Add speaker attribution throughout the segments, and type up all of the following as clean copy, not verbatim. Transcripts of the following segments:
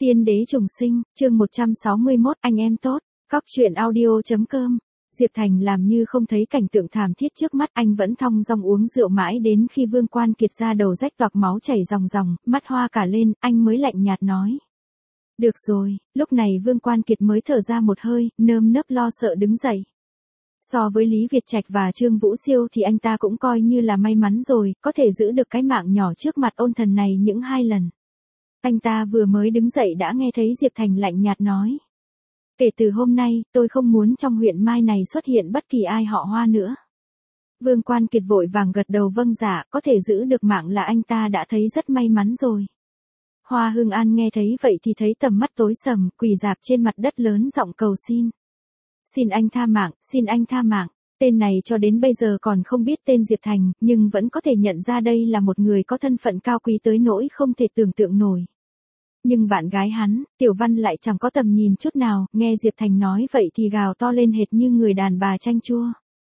Speaker 1: Tiên đế trùng sinh, chương 161, anh em tốt, Cóc truyện audio.com. Diệp Thành làm như không thấy cảnh tượng thảm thiết trước mắt, anh vẫn thong dong uống rượu mãi đến khi Vương Quan Kiệt ra đầu rách toạc máu chảy ròng ròng, mắt hoa cả lên, anh mới lạnh nhạt nói. Được rồi, lúc này Vương Quan Kiệt mới thở ra một hơi, nơm nớp lo sợ đứng dậy. So với Lý Việt Trạch và Trương Vũ Siêu thì anh ta cũng coi như là may mắn rồi, có thể giữ được cái mạng nhỏ trước mặt ôn thần này những 2 lần. Anh ta vừa mới đứng dậy đã nghe thấy Diệp Thành lạnh nhạt nói. Kể từ hôm nay, tôi không muốn trong huyện Mai này xuất hiện bất kỳ ai họ Hoa nữa. Vương Quan Kiệt vội vàng gật đầu vâng dạ, có thể giữ được mạng là anh ta đã thấy rất may mắn rồi. Hoa Hưng An nghe thấy vậy thì thấy tầm mắt tối sầm, quỳ rạp trên mặt đất lớn giọng cầu xin. Xin anh tha mạng, xin anh tha mạng. Tên này cho đến bây giờ còn không biết tên Diệp Thành, nhưng vẫn có thể nhận ra đây là một người có thân phận cao quý tới nỗi không thể tưởng tượng nổi. Nhưng bạn gái hắn, Tiểu Văn lại chẳng có tầm nhìn chút nào, nghe Diệp Thành nói vậy thì gào to lên hệt như người đàn bà chanh chua.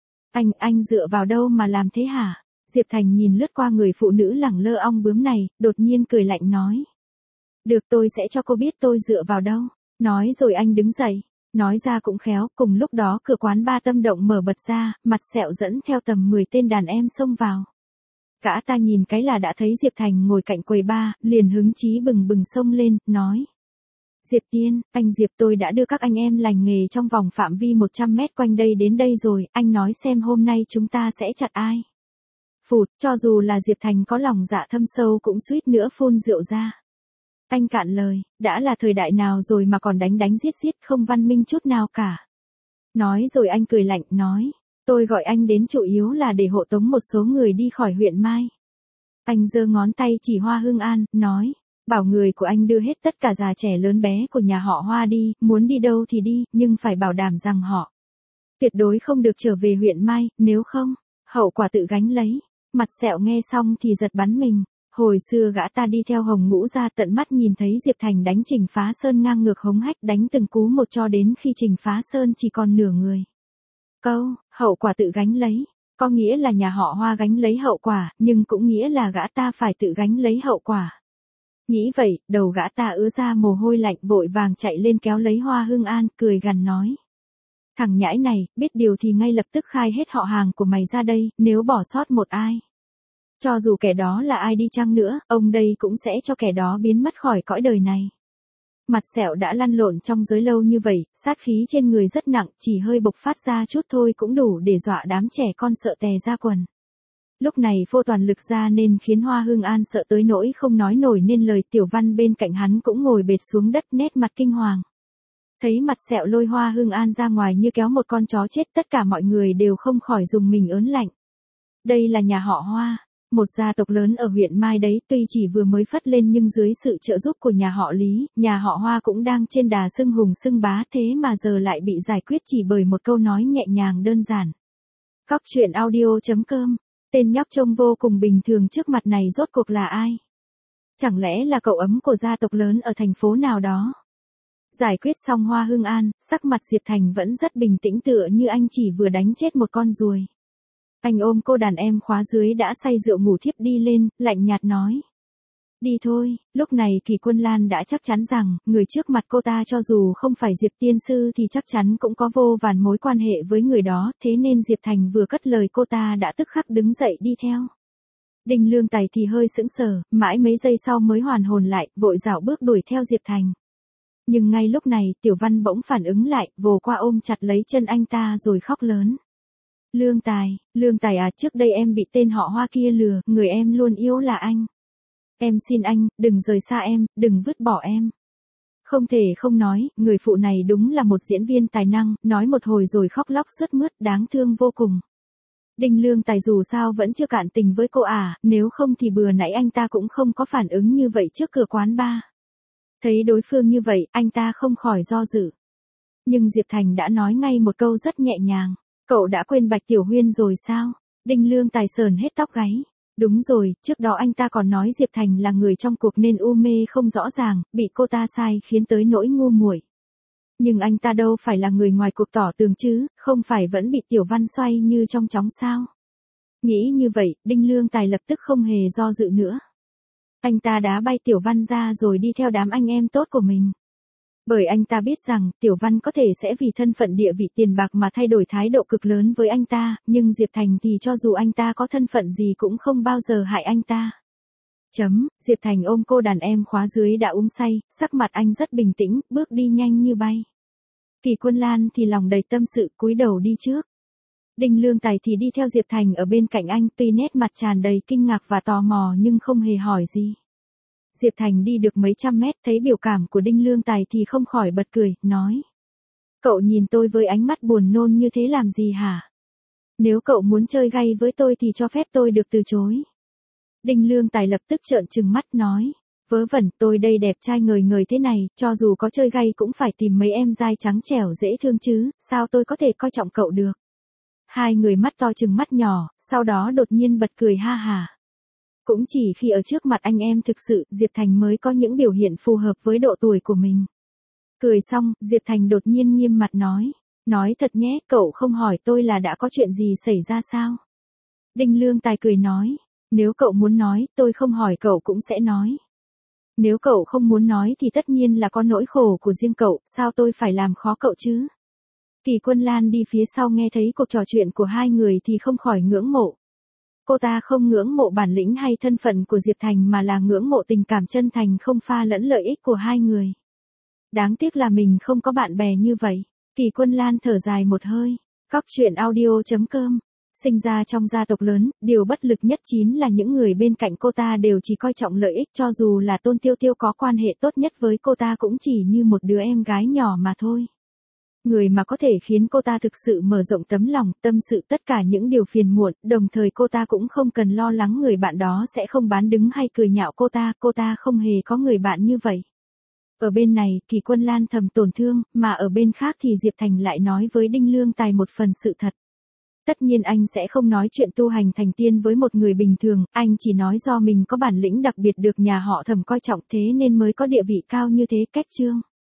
Speaker 1: Anh dựa vào đâu mà làm thế hả? Diệp Thành nhìn lướt qua người phụ nữ lẳng lơ ong bướm này, đột nhiên cười lạnh nói. Được, tôi sẽ cho cô biết tôi dựa vào đâu. Nói rồi anh đứng dậy. Nói ra cũng khéo, cùng lúc đó cửa quán ba Tâm Động mở bật ra, mặt sẹo dẫn theo tầm 10 tên đàn em xông vào. Gã ta nhìn cái là đã thấy Diệp Thành ngồi cạnh quầy ba, liền hứng chí bừng bừng xông lên, nói. Diệp Tiên, anh Diệp, tôi đã đưa các anh em lành nghề trong vòng phạm vi 100 mét quanh đây đến đây rồi, anh nói xem hôm nay chúng ta sẽ chặt ai. Phụt, cho dù là Diệp Thành có lòng dạ thâm sâu cũng suýt nữa phun rượu ra. Anh cạn lời, đã là thời đại nào rồi mà còn đánh giết không văn minh chút nào cả. Nói rồi anh cười lạnh, nói. Tôi gọi anh đến chủ yếu là để hộ tống một số người đi khỏi huyện Mai. Anh giơ ngón tay chỉ Hoa Hưng An, nói. Bảo người của anh đưa hết tất cả già trẻ lớn bé của nhà họ Hoa đi, muốn đi đâu thì đi, nhưng phải bảo đảm rằng họ tuyệt đối không được trở về huyện Mai, nếu không, hậu quả tự gánh lấy. Mặt sẹo nghe xong thì giật bắn mình. Hồi xưa gã ta đi theo Hồng Ngũ ra tận mắt nhìn thấy Diệp Thành đánh Trình Phá Sơn ngang ngược hống hách đánh từng cú một cho đến khi Trình Phá Sơn chỉ còn nửa người. Câu, hậu quả tự gánh lấy, có nghĩa là nhà họ Hoa gánh lấy hậu quả, nhưng cũng nghĩa là gã ta phải tự gánh lấy hậu quả. Nghĩ vậy, đầu gã ta ứa ra mồ hôi lạnh vội vàng chạy lên kéo lấy Hoa Hưng An, cười gằn nói. Thằng nhãi này, biết điều thì ngay lập tức khai hết họ hàng của mày ra đây, nếu bỏ sót một ai. Cho dù kẻ đó là ai đi chăng nữa, ông đây cũng sẽ cho kẻ đó biến mất khỏi cõi đời này. Mặt sẹo đã lăn lộn trong giới lâu như vậy, sát khí trên người rất nặng, chỉ hơi bộc phát ra chút thôi cũng đủ để dọa đám trẻ con sợ tè ra quần. Lúc này phô toàn lực ra nên khiến Hoa Hưng An sợ tới nỗi không nói nổi nên lời. Tiểu Văn bên cạnh hắn cũng ngồi bệt xuống đất nét mặt kinh hoàng. Thấy mặt sẹo lôi Hoa Hưng An ra ngoài như kéo một con chó chết, tất cả mọi người đều không khỏi dùng mình ớn lạnh. Đây là nhà họ Hoa. Một gia tộc lớn ở huyện Mai đấy, tuy chỉ vừa mới phất lên nhưng dưới sự trợ giúp của nhà họ Lý, nhà họ Hoa cũng đang trên đà xưng hùng xưng bá, thế mà giờ lại bị giải quyết chỉ bởi một câu nói nhẹ nhàng đơn giản. Cóc truyện audio.com. Tên nhóc trông vô cùng bình thường trước mặt này rốt cuộc là ai? Chẳng lẽ là cậu ấm của gia tộc lớn ở thành phố nào đó? Giải quyết xong Hoa Hưng An, sắc mặt Diệp Thành vẫn rất bình tĩnh tựa như anh chỉ vừa đánh chết một con ruồi. Anh ôm cô đàn em khóa dưới đã say rượu ngủ thiếp đi lên, lạnh nhạt nói. Đi thôi, lúc này Kỳ Quân Lan đã chắc chắn rằng, người trước mặt cô ta cho dù không phải Diệp Tiên Sư thì chắc chắn cũng có vô vàn mối quan hệ với người đó, thế nên Diệp Thành vừa cất lời cô ta đã tức khắc đứng dậy đi theo. Đinh Lương Tài thì hơi sững sờ, mãi mấy giây sau mới hoàn hồn lại, vội dạo bước đuổi theo Diệp Thành. Nhưng ngay lúc này, Tiểu Văn bỗng phản ứng lại, vồ qua ôm chặt lấy chân anh ta rồi khóc lớn. Lương Tài à, trước đây em bị tên họ Hoa kia lừa, người em luôn yêu là anh. Em xin anh, đừng rời xa em, đừng vứt bỏ em. Không thể không nói, người phụ này đúng là một diễn viên tài năng, nói một hồi rồi khóc lóc sướt mướt, đáng thương vô cùng. Đinh Lương Tài dù sao vẫn chưa cạn tình với cô nếu không thì bữa nãy anh ta cũng không có phản ứng như vậy trước cửa quán bar. Thấy đối phương như vậy, anh ta không khỏi do dự. Nhưng Diệp Thành đã nói ngay một câu rất nhẹ nhàng. Cậu đã quên Bạch Tiểu Huyên rồi sao? Đinh Lương Tài sờn hết tóc gáy. Đúng rồi, trước đó anh ta còn nói Diệp Thành là người trong cuộc nên u mê không rõ ràng, bị cô ta sai khiến tới nỗi ngu muội. Nhưng anh ta đâu phải là người ngoài cuộc tỏ tường chứ, không phải vẫn bị Tiểu Văn xoay như trong chóng sao? Nghĩ như vậy, Đinh Lương Tài lập tức không hề do dự nữa. Anh ta đá bay Tiểu Văn ra rồi đi theo đám anh em tốt của mình. Bởi anh ta biết rằng, Tiểu Văn có thể sẽ vì thân phận địa vị tiền bạc mà thay đổi thái độ cực lớn với anh ta, nhưng Diệp Thành thì cho dù anh ta có thân phận gì cũng không bao giờ hại anh ta. Diệp Thành ôm cô đàn em khóa dưới đã uống say, sắc mặt anh rất bình tĩnh, bước đi nhanh như bay. Kỳ Quân Lan thì lòng đầy tâm sự cúi đầu đi trước. Đinh Lương Tài thì đi theo Diệp Thành ở bên cạnh anh, tuy nét mặt tràn đầy kinh ngạc và tò mò nhưng không hề hỏi gì. Diệp Thành đi được mấy trăm mét thấy biểu cảm của Đinh Lương Tài thì không khỏi bật cười, nói. Cậu nhìn tôi với ánh mắt buồn nôn như thế làm gì hả? Nếu cậu muốn chơi gay với tôi thì cho phép tôi được từ chối. Đinh Lương Tài lập tức trợn trừng mắt nói. Vớ vẩn, tôi đây đẹp trai ngời ngời thế này, cho dù có chơi gay cũng phải tìm mấy em dai trắng trẻo dễ thương chứ, sao tôi có thể coi trọng cậu được? Hai người mắt to trừng mắt nhỏ, sau đó đột nhiên bật cười ha hả. Cũng chỉ khi ở trước mặt anh em thực sự, Diệp Thành mới có những biểu hiện phù hợp với độ tuổi của mình. Cười xong, Diệp Thành đột nhiên nghiêm mặt nói. Nói thật nhé, cậu không hỏi tôi là đã có chuyện gì xảy ra sao? Đinh Lương Tài cười nói. Nếu cậu muốn nói, tôi không hỏi cậu cũng sẽ nói. Nếu cậu không muốn nói thì tất nhiên là có nỗi khổ của riêng cậu, sao tôi phải làm khó cậu chứ? Kỳ Quân Lan đi phía sau nghe thấy cuộc trò chuyện của hai người thì không khỏi ngưỡng mộ. Cô ta không ngưỡng mộ bản lĩnh hay thân phận của Diệp Thành mà là ngưỡng mộ tình cảm chân thành không pha lẫn lợi ích của hai người. Đáng tiếc là mình không có bạn bè như vậy. Kỳ Quân Lan thở dài một hơi. Cóc truyện audio.com. Sinh ra trong gia tộc lớn, điều bất lực nhất chính là những người bên cạnh cô ta đều chỉ coi trọng lợi ích, cho dù là Tôn Tiêu Tiêu có quan hệ tốt nhất với cô ta cũng chỉ như một đứa em gái nhỏ mà thôi. Người mà có thể khiến cô ta thực sự mở rộng tấm lòng, tâm sự tất cả những điều phiền muộn, đồng thời cô ta cũng không cần lo lắng người bạn đó sẽ không bán đứng hay cười nhạo cô ta không hề có người bạn như vậy. Ở bên này, Kỳ Quân Lan thầm tổn thương, mà ở bên khác thì Diệp Thành lại nói với Đinh Lương Tài một phần sự thật. Tất nhiên anh sẽ không nói chuyện tu hành thành tiên với một người bình thường, anh chỉ nói do mình có bản lĩnh đặc biệt được nhà họ Thẩm coi trọng thế nên mới có địa vị cao như thế. Cách chương